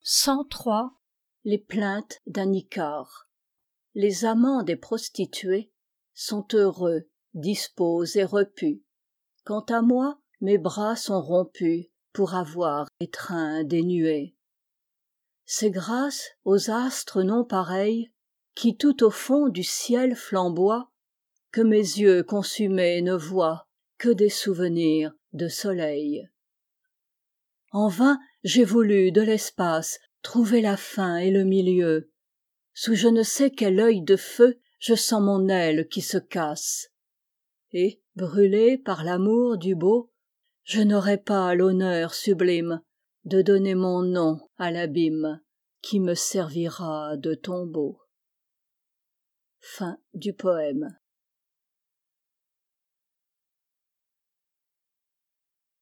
103. Les plaintes d'un Icare. Les amants des prostituées sont heureux, dispos et repus. Quant à moi, mes bras sont rompus pour avoir étreint des nuées. C'est grâce aux astres non pareils, qui tout au fond du ciel flamboient, que mes yeux consumés ne voient que des souvenirs de soleil. En vain j'ai voulu de l'espace trouver la fin et le milieu. Sous je ne sais quel œil de feu je sens mon aile qui se casse. Et, brûlé par l'amour du beau, je n'aurai pas l'honneur sublime de donner mon nom à l'abîme qui me servira de tombeau. Fin du poème.